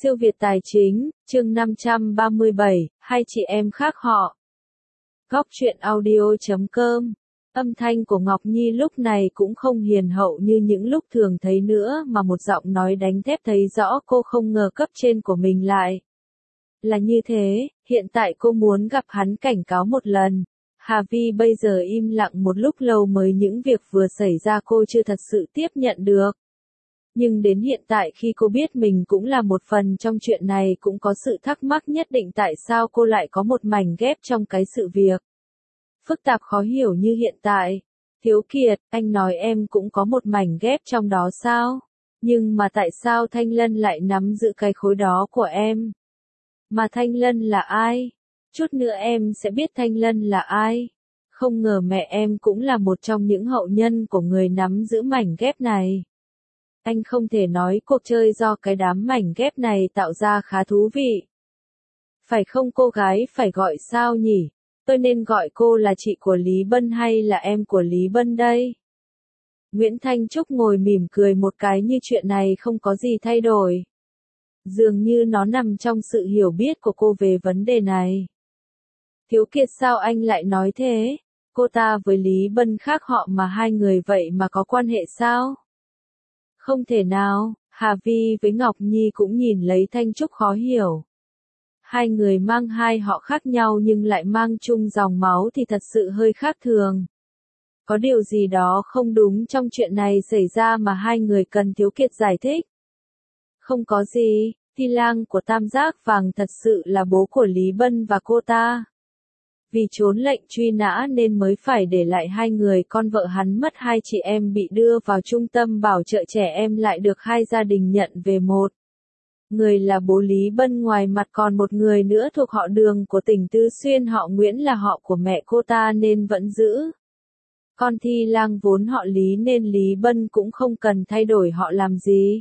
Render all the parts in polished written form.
Siêu Việt Tài Chính, chương 537, hai chị em khác họ. Góc truyện audio.com. Âm thanh của Ngọc Nhi lúc này cũng không hiền hậu như những lúc thường thấy nữa mà một giọng nói đánh thép thấy rõ cô không ngờ cấp trên của mình lại là như thế, hiện tại cô muốn gặp hắn cảnh cáo một lần. Hà Vi bây giờ im lặng một lúc lâu mới những việc vừa xảy ra cô chưa thật sự tiếp nhận được. Nhưng đến hiện tại khi cô biết mình cũng là một phần trong chuyện này cũng có sự thắc mắc nhất định tại sao cô lại có một mảnh ghép trong cái sự việc. Phức tạp khó hiểu như hiện tại. Thiếu Kiệt, anh nói em cũng có một mảnh ghép trong đó sao? Nhưng mà tại sao Thanh Lân lại nắm giữ cái khối đó của em? Mà Thanh Lân là ai? Chút nữa em sẽ biết Thanh Lân là ai. Không ngờ mẹ em cũng là một trong những hậu nhân của người nắm giữ mảnh ghép này. Anh không thể nói cuộc chơi do cái đám mảnh ghép này tạo ra khá thú vị. Phải không cô gái phải gọi sao nhỉ? Tôi nên gọi cô là chị của Lý Bân hay là em của Lý Bân đây? Nguyễn Thanh Trúc ngồi mỉm cười một cái như chuyện này không có gì thay đổi. Dường như nó nằm trong sự hiểu biết của cô về vấn đề này. Thiếu Kiệt sao anh lại nói thế? Cô ta với Lý Bân khác họ mà hai người vậy mà có quan hệ sao? Không thể nào, Hà Vi với Ngọc Nhi cũng nhìn lấy Thanh Trúc khó hiểu. Hai người mang hai họ khác nhau nhưng lại mang chung dòng máu thì thật sự hơi khác thường. Có điều gì đó không đúng trong chuyện này xảy ra mà hai người cần Thiếu Kiệt giải thích. Không có gì, Thi Lang của Tam Giác Vàng thật sự là bố của Lý Bân và cô ta. Vì trốn lệnh truy nã nên mới phải để lại hai người con vợ hắn mất hai chị em bị đưa vào trung tâm bảo trợ trẻ em lại được hai gia đình nhận về một. Người là bố Lý Bân ngoài mặt còn một người nữa thuộc họ Đường của tỉnh Tứ Xuyên họ Nguyễn là họ của mẹ cô ta nên vẫn giữ. Con Thi Lang vốn họ Lý nên Lý Bân cũng không cần thay đổi họ làm gì.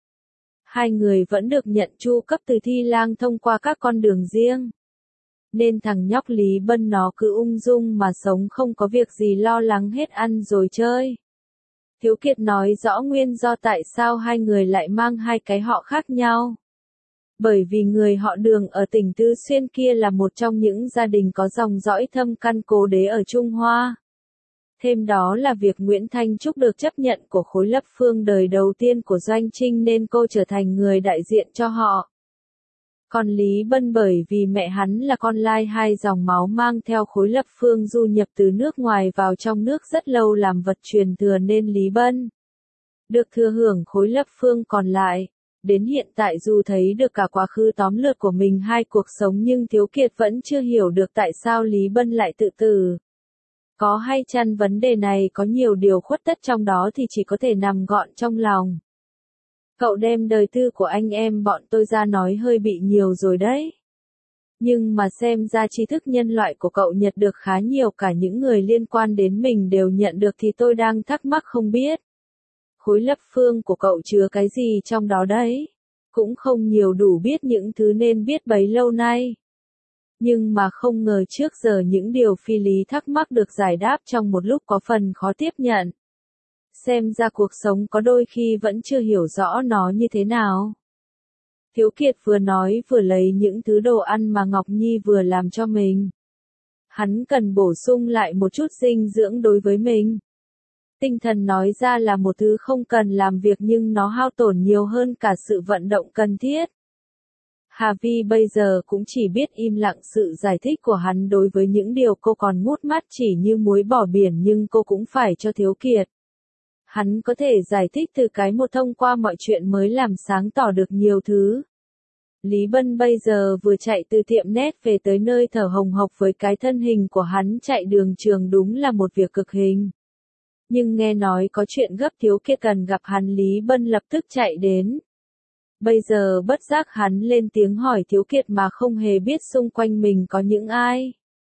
Hai người vẫn được nhận chu cấp từ Thi Lang thông qua các con đường riêng. Nên thằng nhóc Lý Bân nó cứ ung dung mà sống không có việc gì lo lắng hết ăn rồi chơi. Thiếu Kiệt nói rõ nguyên do tại sao hai người lại mang hai cái họ khác nhau. Bởi vì người họ Đường ở tỉnh Tứ Xuyên kia là một trong những gia đình có dòng dõi thâm căn cố đế ở Trung Hoa. Thêm đó là việc Nguyễn Thanh Trúc được chấp nhận của khối lập phương đời đầu tiên của Doanh Trinh nên cô trở thành người đại diện cho họ. Còn Lý Bân bởi vì mẹ hắn là con lai hai dòng máu mang theo khối lập phương du nhập từ nước ngoài vào trong nước rất lâu làm vật truyền thừa nên Lý Bân được thừa hưởng khối lập phương còn lại. Đến hiện tại dù thấy được cả quá khứ tóm lược của mình hai cuộc sống nhưng Thiếu Kiệt vẫn chưa hiểu được tại sao Lý Bân lại tự tử. Có hay chăng vấn đề này có nhiều điều khuất tất trong đó thì chỉ có thể nằm gọn trong lòng. Cậu đem đời tư của anh em bọn tôi ra nói hơi bị nhiều rồi đấy. Nhưng mà xem ra tri thức nhân loại của cậu nhận được khá nhiều cả những người liên quan đến mình đều nhận được thì tôi đang thắc mắc không biết. Khối lập phương của cậu chứa cái gì trong đó đấy? Cũng không nhiều đủ biết những thứ nên biết bấy lâu nay. Nhưng mà không ngờ trước giờ những điều phi lý thắc mắc được giải đáp trong một lúc có phần khó tiếp nhận. Xem ra cuộc sống có đôi khi vẫn chưa hiểu rõ nó như thế nào. Thiếu Kiệt vừa nói vừa lấy những thứ đồ ăn mà Ngọc Nhi vừa làm cho mình. Hắn cần bổ sung lại một chút dinh dưỡng đối với mình. Tinh thần nói ra là một thứ không cần làm việc nhưng nó hao tổn nhiều hơn cả sự vận động cần thiết. Hà Vi bây giờ cũng chỉ biết im lặng sự giải thích của hắn đối với những điều cô còn ngút mắt chỉ như muối bỏ biển nhưng cô cũng phải cho Thiếu Kiệt. Hắn có thể giải thích từ cái một thông qua mọi chuyện mới làm sáng tỏ được nhiều thứ. Lý Bân bây giờ vừa chạy từ tiệm nét về tới nơi thở hồng hộc với cái thân hình của hắn chạy đường trường đúng là một việc cực hình. Nhưng nghe nói có chuyện gấp Thiếu Kiệt cần gặp hắn Lý Bân lập tức chạy đến. Bây giờ bất giác hắn lên tiếng hỏi Thiếu Kiệt mà không hề biết xung quanh mình có những ai.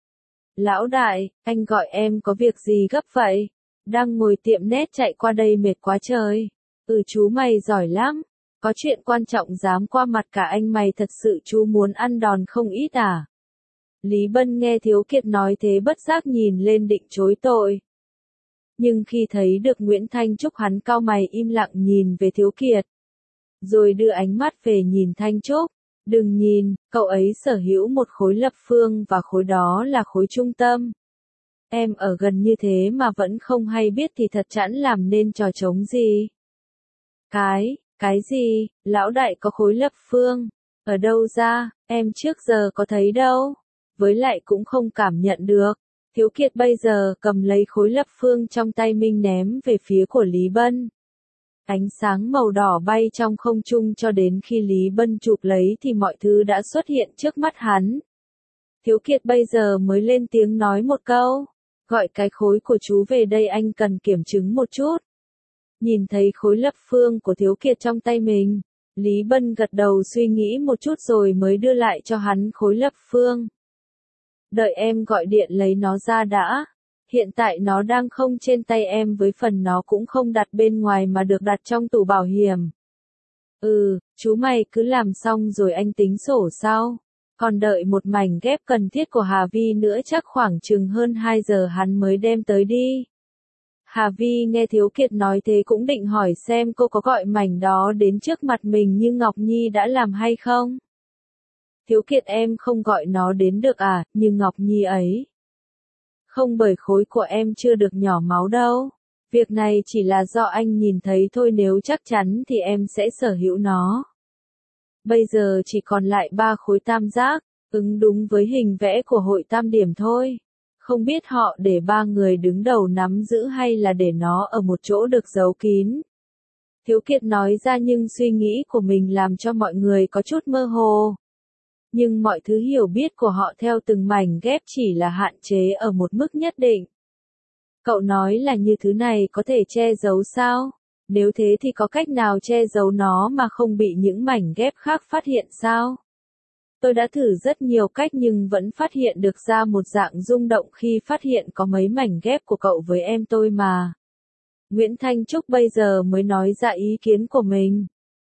Lão đại, anh gọi em có việc gì gấp vậy? Đang ngồi tiệm nét chạy qua đây mệt quá trời. Chú mày giỏi lắm. Có chuyện quan trọng dám qua mặt cả anh mày thật sự chú muốn ăn đòn không ít à? Lý Bân nghe Thiếu Kiệt nói thế bất giác nhìn lên định chối tội. Nhưng khi thấy được Nguyễn Thanh Trúc hắn cau mày im lặng nhìn về Thiếu Kiệt. Rồi đưa ánh mắt về nhìn Thanh Trúc. Đừng nhìn, cậu ấy sở hữu một khối lập phương và khối đó là khối trung tâm. Em ở gần như thế mà vẫn không hay biết thì thật chẵn làm nên trò trống gì. Cái gì, lão đại có khối lập phương? Ở đâu ra, em trước giờ có thấy đâu. Với lại cũng không cảm nhận được. Thiếu Kiệt bây giờ cầm lấy khối lập phương trong tay mình ném về phía của Lý Bân. Ánh sáng màu đỏ bay trong không trung cho đến khi Lý Bân chụp lấy thì mọi thứ đã xuất hiện trước mắt hắn. Thiếu Kiệt bây giờ mới lên tiếng nói một câu. Gọi cái khối của chú về đây, anh cần kiểm chứng một chút. Nhìn thấy khối lập phương của Thiếu Kiệt trong tay mình, Lý Bân gật đầu suy nghĩ một chút rồi mới đưa lại cho hắn khối lập phương. Đợi em gọi điện lấy nó ra đã. Hiện tại nó đang không trên tay em, với phần nó cũng không đặt bên ngoài mà được đặt trong tủ bảo hiểm. Chú mày cứ làm xong rồi anh tính sổ sau. Còn đợi một mảnh ghép cần thiết của Hà Vi nữa, chắc khoảng chừng hơn 2 giờ hắn mới đem tới đi. Hà Vi nghe Thiếu Kiệt nói thế cũng định hỏi xem cô có gọi mảnh đó đến trước mặt mình như Ngọc Nhi đã làm hay không. Thiếu Kiệt, em không gọi nó đến được à, như Ngọc Nhi ấy. Không, bởi khối của em chưa được nhỏ máu đâu. Việc này chỉ là do anh nhìn thấy thôi, nếu chắc chắn thì em sẽ sở hữu nó. Bây giờ chỉ còn lại 3 khối tam giác, ứng đúng với hình vẽ của hội tam điểm thôi. Không biết họ để 3 người đứng đầu nắm giữ hay là để nó ở một chỗ được giấu kín. Thiếu Kiệt nói ra nhưng suy nghĩ của mình làm cho mọi người có chút mơ hồ. Nhưng mọi thứ hiểu biết của họ theo từng mảnh ghép chỉ là hạn chế ở một mức nhất định. Cậu nói là như thứ này có thể che giấu sao? Nếu thế thì có cách nào che giấu nó mà không bị những mảnh ghép khác phát hiện sao? Tôi đã thử rất nhiều cách nhưng vẫn phát hiện được ra một dạng rung động khi phát hiện có mấy mảnh ghép của cậu với em tôi mà. Nguyễn Thanh Trúc bây giờ mới nói ra ý kiến của mình.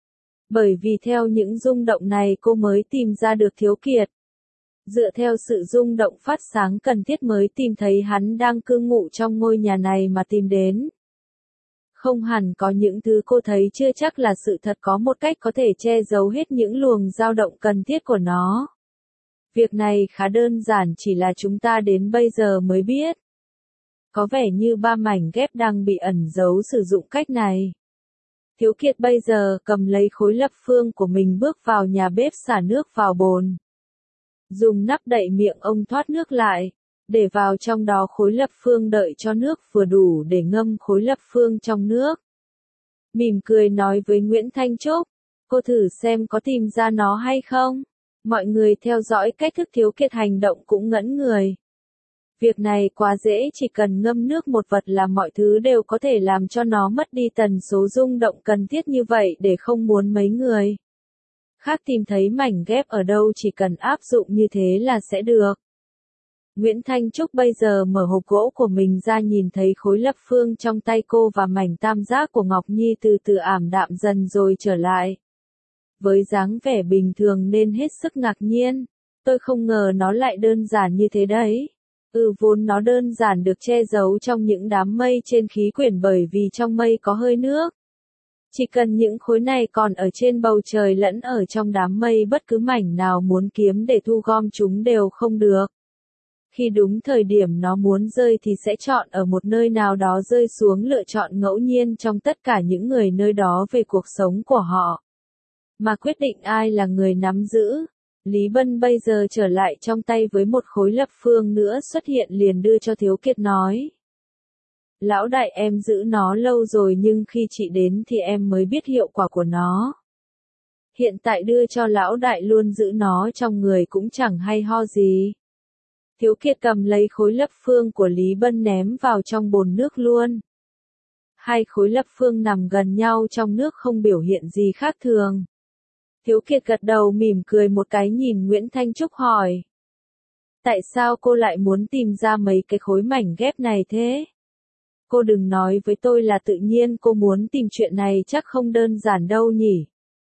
Bởi vì theo những rung động này cô mới tìm ra được Thiếu Kiệt. Dựa theo sự rung động phát sáng cần thiết mới tìm thấy hắn đang cư ngụ trong ngôi nhà này mà tìm đến. Không hẳn có những thứ cô thấy chưa chắc là sự thật, có một cách có thể che giấu hết những luồng dao động cần thiết của nó. Việc này khá đơn giản, chỉ là chúng ta đến bây giờ mới biết. Có vẻ như 3 mảnh ghép đang bị ẩn giấu sử dụng cách này. Thiếu Kiệt bây giờ cầm lấy khối lập phương của mình bước vào nhà bếp xả nước vào bồn. Dùng nắp đậy miệng ông thoát nước lại, để vào trong đó khối lập phương, đợi cho nước vừa đủ để ngâm khối lập phương trong nước. Mỉm cười nói với Nguyễn Thanh Trúc, cô thử xem có tìm ra nó hay không. Mọi người theo dõi cách thức Thiếu Kiệt hành động cũng ngẩn người. Việc này quá dễ, chỉ cần ngâm nước một vật là mọi thứ đều có thể làm cho nó mất đi tần số rung động cần thiết như vậy, để không muốn mấy người khác tìm thấy mảnh ghép ở đâu, chỉ cần áp dụng như thế là sẽ được. Nguyễn Thanh Trúc bây giờ mở hộp gỗ của mình ra, nhìn thấy khối lập phương trong tay cô và mảnh tam giác của Ngọc Nhi từ từ ảm đạm dần rồi trở lại. Với dáng vẻ bình thường nên hết sức ngạc nhiên. Tôi không ngờ nó lại đơn giản như thế đấy. Vốn nó đơn giản được che giấu trong những đám mây trên khí quyển bởi vì trong mây có hơi nước. Chỉ cần những khối này còn ở trên bầu trời lẫn ở trong đám mây, bất cứ mảnh nào muốn kiếm để thu gom chúng đều không được. Khi đúng thời điểm nó muốn rơi thì sẽ chọn ở một nơi nào đó rơi xuống, lựa chọn ngẫu nhiên trong tất cả những người nơi đó về cuộc sống của họ, mà quyết định ai là người nắm giữ. Lý Bân bây giờ trở lại trong tay với một khối lập phương nữa xuất hiện, liền đưa cho Thiếu Kiệt nói. Lão đại, em giữ nó lâu rồi nhưng khi chị đến thì em mới biết hiệu quả của nó. Hiện tại đưa cho lão đại luôn, giữ nó trong người cũng chẳng hay ho gì. Thiếu Kiệt cầm lấy khối lập phương của Lý Bân ném vào trong bồn nước luôn. 2 khối lập phương nằm gần nhau trong nước không biểu hiện gì khác thường. Thiếu Kiệt gật đầu mỉm cười một cái, nhìn Nguyễn Thanh Trúc hỏi. Tại sao cô lại muốn tìm ra mấy cái khối mảnh ghép này thế? Cô đừng nói với tôi là tự nhiên cô muốn tìm, chuyện này chắc không đơn giản đâu nhỉ?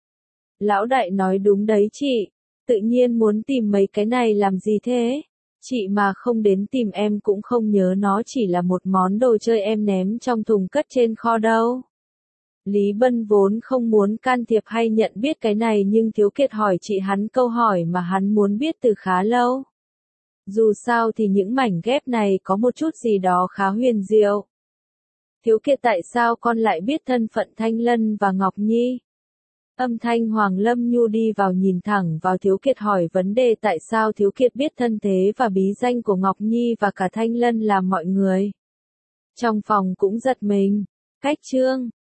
Lão đại nói đúng đấy chị, tự nhiên muốn tìm mấy cái này làm gì thế? Chị mà không đến tìm em cũng không nhớ nó chỉ là một món đồ chơi em ném trong thùng cất trên kho đâu. Lý Bân vốn không muốn can thiệp hay nhận biết cái này nhưng Thiếu Kiệt hỏi chị hắn câu hỏi mà hắn muốn biết từ khá lâu. Dù sao thì những mảnh ghép này có một chút gì đó khá huyền diệu. Thiếu Kiệt, tại sao con lại biết thân phận Thanh Lân và Ngọc Nhi? Âm thanh Hoàng Lâm Nhu đi vào nhìn thẳng vào Thiếu Kiệt hỏi vấn đề tại sao Thiếu Kiệt biết thân thế và bí danh của Ngọc Nhi và cả Thanh Lân làm mọi người trong phòng cũng giật mình. Cách chương